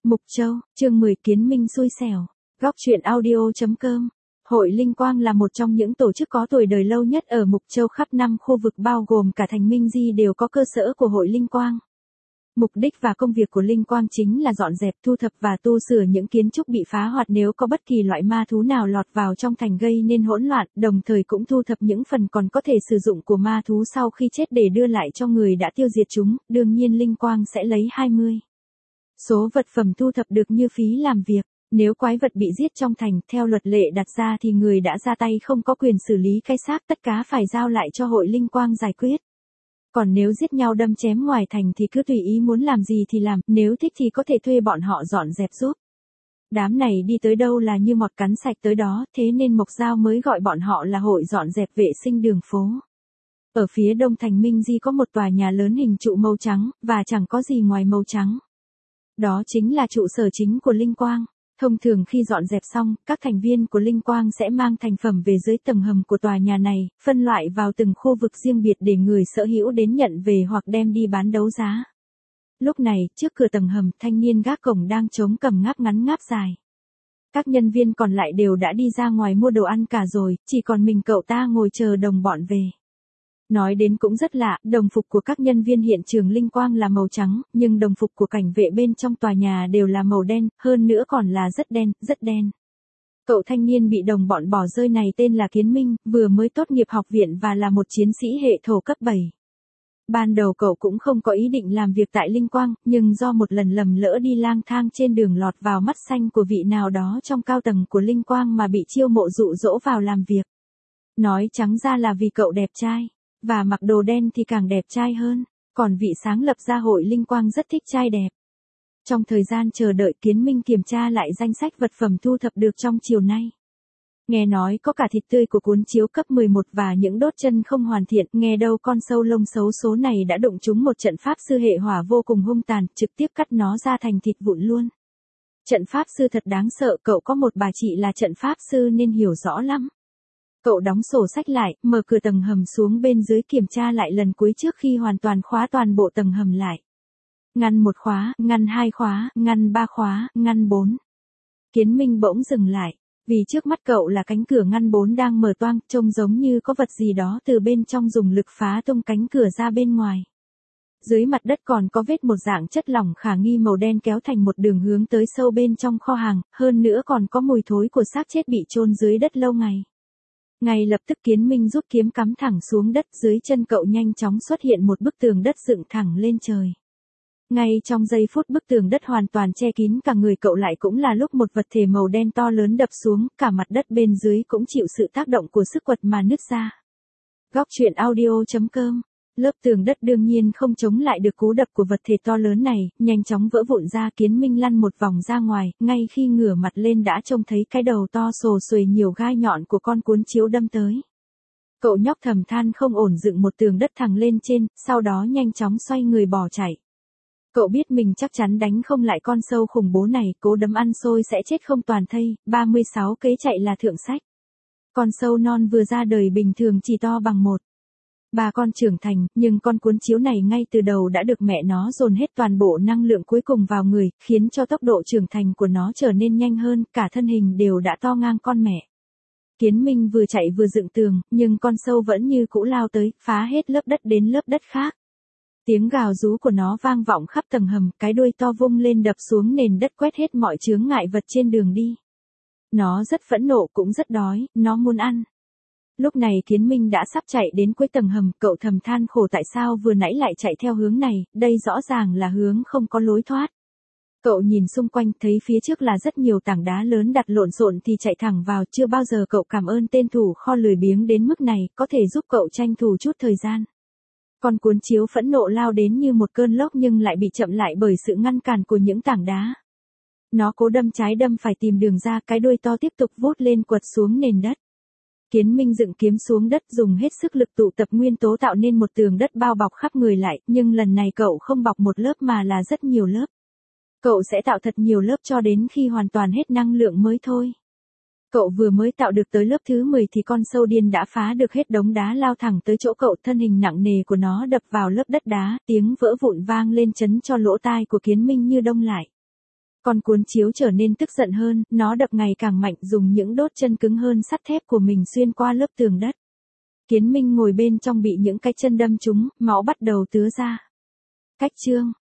Mục Châu, chương 10 Kiến Minh xui xẻo. Góc truyện audio.com. Hội Linh Quang là một trong những tổ chức có tuổi đời lâu nhất ở Mục Châu, khắp 5 khu vực bao gồm cả thành Minh Di đều có cơ sở của Hội Linh Quang. Mục đích và công việc của Linh Quang chính là dọn dẹp, thu thập và tu sửa những kiến trúc bị phá hoại nếu có bất kỳ loại ma thú nào lọt vào trong thành gây nên hỗn loạn, đồng thời cũng thu thập những phần còn có thể sử dụng của ma thú sau khi chết để đưa lại cho người đã tiêu diệt chúng. Đương nhiên Linh Quang sẽ lấy 20 số vật phẩm thu thập được như phí làm việc. Nếu quái vật bị giết trong thành, theo luật lệ đặt ra thì người đã ra tay không có quyền xử lý cái xác, tất cả phải giao lại cho Hội Linh Quang giải quyết. Còn nếu giết nhau đâm chém ngoài thành thì cứ tùy ý muốn làm gì thì làm, nếu thích thì có thể thuê bọn họ dọn dẹp giúp. Đám này đi tới đâu là như mọt cắn sạch tới đó, thế nên Mộc Giao mới gọi bọn họ là hội dọn dẹp vệ sinh đường phố. Ở phía đông thành Minh Di có một tòa nhà lớn hình trụ màu trắng, và chẳng có gì ngoài màu trắng. Đó chính là trụ sở chính của Linh Quang. Thông thường khi dọn dẹp xong, các thành viên của Linh Quang sẽ mang thành phẩm về dưới tầng hầm của tòa nhà này, phân loại vào từng khu vực riêng biệt để người sở hữu đến nhận về hoặc đem đi bán đấu giá. Lúc này, trước cửa tầng hầm, thanh niên gác cổng đang chống cằm ngáp ngắn ngáp dài. Các nhân viên còn lại đều đã đi ra ngoài mua đồ ăn cả rồi, chỉ còn mình cậu ta ngồi chờ đồng bọn về. Nói đến cũng rất lạ, đồng phục của các nhân viên hiện trường Linh Quang là màu trắng, nhưng đồng phục của cảnh vệ bên trong tòa nhà đều là màu đen, hơn nữa còn là rất đen, rất đen. Cậu thanh niên bị đồng bọn bỏ rơi này tên là Kiến Minh, vừa mới tốt nghiệp học viện và là một chiến sĩ hệ thổ cấp 7. Ban đầu cậu cũng không có ý định làm việc tại Linh Quang, nhưng do một lần lầm lỡ đi lang thang trên đường lọt vào mắt xanh của vị nào đó trong cao tầng của Linh Quang mà bị chiêu mộ dụ dỗ vào làm việc. Nói trắng ra là vì cậu đẹp trai. Và mặc đồ đen thì càng đẹp trai hơn, còn vị sáng lập ra Hội Linh Quang rất thích trai đẹp. Trong thời gian chờ đợi, Kiến Minh kiểm tra lại danh sách vật phẩm thu thập được trong chiều nay. Nghe nói có cả thịt tươi của cuốn chiếu cấp 11 và những đốt chân không hoàn thiện, nghe đâu con sâu lông xấu số này đã đụng trúng một trận pháp sư hệ hỏa vô cùng hung tàn, trực tiếp cắt nó ra thành thịt vụn luôn. Trận pháp sư thật đáng sợ, cậu có một bà chị là trận pháp sư nên hiểu rõ lắm. Cậu đóng sổ sách lại, mở cửa tầng hầm xuống bên dưới kiểm tra lại lần cuối trước khi hoàn toàn khóa toàn bộ tầng hầm lại. Ngăn 1 khóa, ngăn 2 khóa, ngăn 3 khóa, ngăn 4. Kiến Minh bỗng dừng lại, vì trước mắt cậu là cánh cửa ngăn 4 đang mở toang, trông giống như có vật gì đó từ bên trong dùng lực phá tung cánh cửa ra bên ngoài. Dưới mặt đất còn có vết một dạng chất lỏng khả nghi màu đen kéo thành một đường hướng tới sâu bên trong kho hàng, hơn nữa còn có mùi thối của xác chết bị chôn dưới đất lâu ngày. Ngay lập tức Kiến Minh rút kiếm cắm thẳng xuống đất, dưới chân cậu nhanh chóng xuất hiện một bức tường đất dựng thẳng lên trời. Ngay trong giây phút bức tường đất hoàn toàn che kín cả người cậu lại cũng là lúc một vật thể màu đen to lớn đập xuống, cả mặt đất bên dưới cũng chịu sự tác động của sức quật mà nứt ra. Góc truyện audio.com. Lớp tường đất đương nhiên không chống lại được cú đập của vật thể to lớn này, nhanh chóng vỡ vụn ra. Kiến Minh lăn một vòng ra ngoài, ngay khi ngửa mặt lên đã trông thấy cái đầu to sồ xuề nhiều gai nhọn của con cuốn chiếu đâm tới. Cậu nhóc thầm than không ổn dựng một tường đất thẳng lên trên, sau đó nhanh chóng xoay người bỏ chạy. Cậu biết mình chắc chắn đánh không lại con sâu khủng bố này, cố đấm ăn xôi sẽ chết không toàn thây, 36 kế chạy là thượng sách. Con sâu non vừa ra đời bình thường chỉ to bằng 1/3 con trưởng thành, nhưng con cuốn chiếu này ngay từ đầu đã được mẹ nó dồn hết toàn bộ năng lượng cuối cùng vào người, khiến cho tốc độ trưởng thành của nó trở nên nhanh hơn, cả thân hình đều đã to ngang con mẹ. Kiến Minh vừa chạy vừa dựng tường, nhưng con sâu vẫn như cũ lao tới, phá hết lớp đất đến lớp đất khác. Tiếng gào rú của nó vang vọng khắp tầng hầm, cái đuôi to vung lên đập xuống nền đất quét hết mọi chướng ngại vật trên đường đi. Nó rất phẫn nộ cũng rất đói, nó muốn ăn. Lúc này Kiến Minh đã sắp chạy đến cuối tầng hầm, cậu thầm than khổ tại sao vừa nãy lại chạy theo hướng này, đây rõ ràng là hướng không có lối thoát. Cậu nhìn xung quanh thấy phía trước là rất nhiều tảng đá lớn đặt lộn xộn thì chạy thẳng vào, chưa bao giờ cậu cảm ơn tên thủ kho lười biếng đến mức này, có thể giúp cậu tranh thủ chút thời gian. Con cuốn chiếu phẫn nộ lao đến như một cơn lốc nhưng lại bị chậm lại bởi sự ngăn cản của những tảng đá. Nó cố đâm trái đâm phải tìm đường ra, cái đuôi to tiếp tục vút lên quật xuống nền đất. Kiến Minh dựng kiếm xuống đất dùng hết sức lực tụ tập nguyên tố tạo nên một tường đất bao bọc khắp người lại, nhưng lần này cậu không bọc một lớp mà là rất nhiều lớp. Cậu sẽ tạo thật nhiều lớp cho đến khi hoàn toàn hết năng lượng mới thôi. Cậu vừa mới tạo được tới lớp thứ 10 thì con sâu điên đã phá được hết đống đá lao thẳng tới chỗ cậu, thân hình nặng nề của nó đập vào lớp đất đá, tiếng vỡ vụn vang lên chấn cho lỗ tai của Kiến Minh như đông lại. Con cuốn chiếu trở nên tức giận hơn, nó đập ngày càng mạnh dùng những đốt chân cứng hơn sắt thép của mình xuyên qua lớp tường đất. Kiến Minh ngồi bên trong bị những cái chân đâm trúng, máu bắt đầu tứa ra. Cách chương